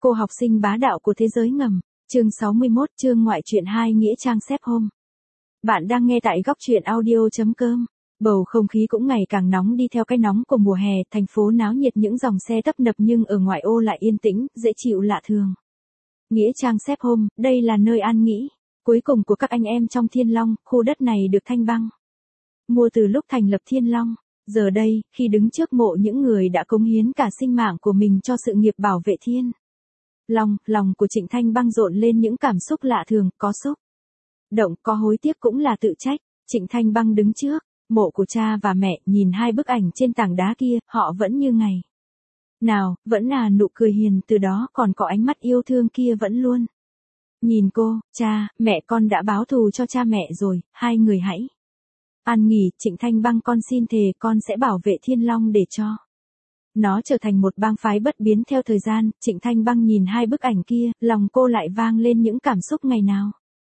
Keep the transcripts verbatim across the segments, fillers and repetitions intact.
Cô học sinh bá đạo của thế giới ngầm, chương sáu mươi mốt, chương ngoại truyện hai nghĩa trang xếp hôm. Bạn đang nghe tại góc truyện audio chấm com. Bầu không khí cũng ngày càng nóng đi theo cái nóng của mùa hè, thành phố náo nhiệt những dòng xe tấp nập nhưng ở ngoại ô lại yên tĩnh, dễ chịu lạ thường. Nghĩa trang xếp hôm, đây là nơi an nghỉ cuối cùng của các anh em trong Thiên Long, khu đất này được Thanh Băng mua từ lúc thành lập Thiên Long. Giờ đây, khi đứng trước mộ những người đã cống hiến cả sinh mạng của mình cho sự nghiệp bảo vệ Thiên Long, lòng của Trịnh Thanh Băng rộn lên những cảm xúc lạ thường, có xúc động, có hối tiếc cũng là tự trách. Trịnh Thanh Băng đứng trước mộ của cha và mẹ, nhìn hai bức ảnh trên tảng đá kia, họ vẫn như ngày nào, vẫn là nụ cười hiền, từ đó còn có ánh mắt yêu thương kia vẫn luôn nhìn cô. Cha, mẹ, con đã báo thù cho cha mẹ rồi, hai người hãy an nghỉ. Trịnh Thanh Băng, con xin thề con sẽ bảo vệ Thiên Long để cho nó trở thành một bang phái bất biến theo thời gian. Trịnh Thanh Băng nhìn hai bức ảnh kia, lòng cô lại vang lên những cảm xúc ngày nào.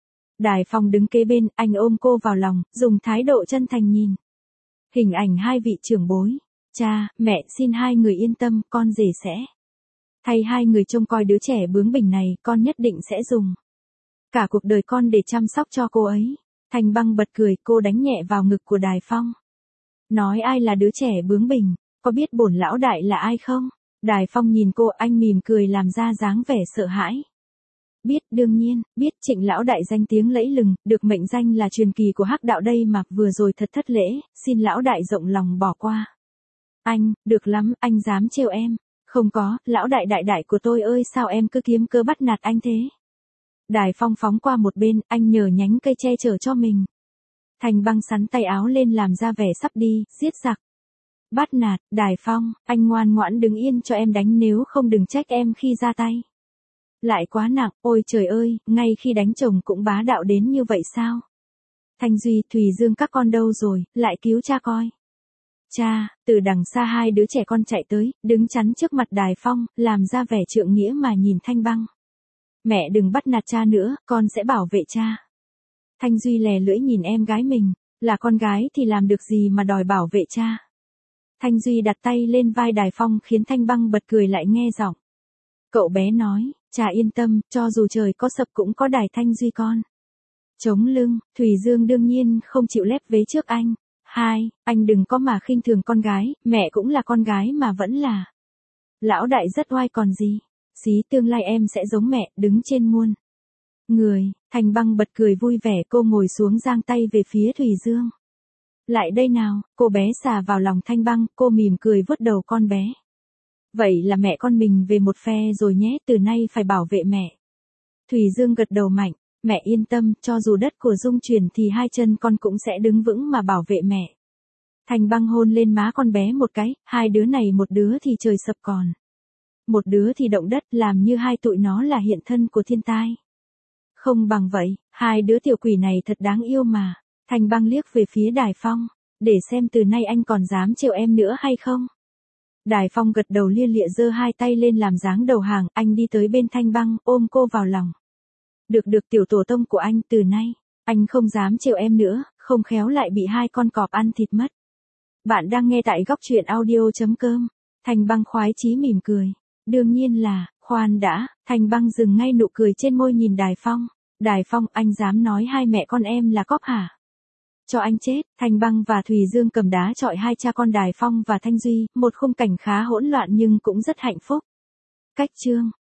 Đài Phong đứng kế bên, anh ôm cô vào lòng, dùng thái độ chân thành nhìn hình ảnh hai vị trưởng bối. Cha, mẹ, xin hai người yên tâm, con rể sẽ thay hai người trông coi đứa trẻ bướng bỉnh này, con nhất định sẽ dùng cả cuộc đời con để chăm sóc cho cô ấy. Thanh Băng bật cười, cô đánh nhẹ vào ngực của Đài Phong. Nói ai là đứa trẻ bướng bỉnh, có biết bổn lão đại là ai không? Đài Phong nhìn cô, anh mỉm cười làm ra dáng vẻ sợ hãi. Biết, đương nhiên, biết. Trịnh lão đại danh tiếng lẫy lừng, được mệnh danh là truyền kỳ của hắc đạo đây mà, vừa rồi thật thất lễ, xin lão đại rộng lòng bỏ qua. Anh, được lắm, anh dám trêu em. Không có, lão đại đại đại của tôi ơi, sao em cứ kiếm cớ bắt nạt anh thế? Đài Phong phóng qua một bên, anh nhờ nhánh cây che chở cho mình. Thanh Băng sắn tay áo lên làm ra vẻ sắp đi, giết giặc. Bắt nạt, Đài Phong, anh ngoan ngoãn đứng yên cho em đánh, nếu không đừng trách em khi ra tay lại quá nặng. Ôi trời ơi, ngay khi đánh chồng cũng bá đạo đến như vậy sao? Thanh Duy, Thùy Dương các con đâu rồi, lại cứu cha coi. Cha, từ đằng xa hai đứa trẻ con chạy tới, đứng chắn trước mặt Đài Phong, làm ra vẻ trượng nghĩa mà nhìn Thanh Băng. Mẹ đừng bắt nạt cha nữa, con sẽ bảo vệ cha. Thanh Duy lè lưỡi nhìn em gái mình, là con gái thì làm được gì mà đòi bảo vệ cha. Thanh Duy đặt tay lên vai Đài Phong khiến Thanh Băng bật cười lại nghe giọng cậu bé nói, cha yên tâm, cho dù trời có sập cũng có Đài Thanh Duy con chống lưng. Thùy Dương đương nhiên không chịu lép vế trước anh. Hai, anh đừng có mà khinh thường con gái, mẹ cũng là con gái mà vẫn là lão đại rất oai còn gì. Xí, tương lai em sẽ giống mẹ, đứng trên muôn người. Thanh Băng bật cười vui vẻ, cô ngồi xuống giang tay về phía Thùy Dương. Lại đây nào, cô bé xà vào lòng Thanh Băng, cô mỉm cười vuốt đầu con bé. Vậy là mẹ con mình về một phe rồi nhé, từ nay phải bảo vệ mẹ. Thùy Dương gật đầu mạnh, mẹ yên tâm, cho dù đất của Dung chuyển thì hai chân con cũng sẽ đứng vững mà bảo vệ mẹ. Thanh Băng hôn lên má con bé một cái, hai đứa này một đứa thì trời sập còn một đứa thì động đất, làm như hai tụi nó là hiện thân của thiên tai. Không bằng vậy, hai đứa tiểu quỷ này thật đáng yêu mà. Thanh Băng liếc về phía Đài Phong, để xem từ nay anh còn dám trêu em nữa hay không. Đài Phong gật đầu lia lịa giơ hai tay lên làm dáng đầu hàng, anh đi tới bên Thanh Băng, ôm cô vào lòng. Được được tiểu tổ tông của anh, từ nay, anh không dám trêu em nữa, không khéo lại bị hai con cọp ăn thịt mất. Bạn đang nghe tại góc truyện audio chấm com. Thanh Băng khoái chí mỉm cười. Đương nhiên là, khoan đã. Thanh Băng dừng ngay nụ cười trên môi nhìn Đài Phong. Đài Phong, anh dám nói hai mẹ con em là cóp hả? Cho anh chết. Thanh Băng và Thùy Dương cầm đá chọi hai cha con Đài Phong và Thanh Duy, một khung cảnh khá hỗn loạn nhưng cũng rất hạnh phúc. Cách chương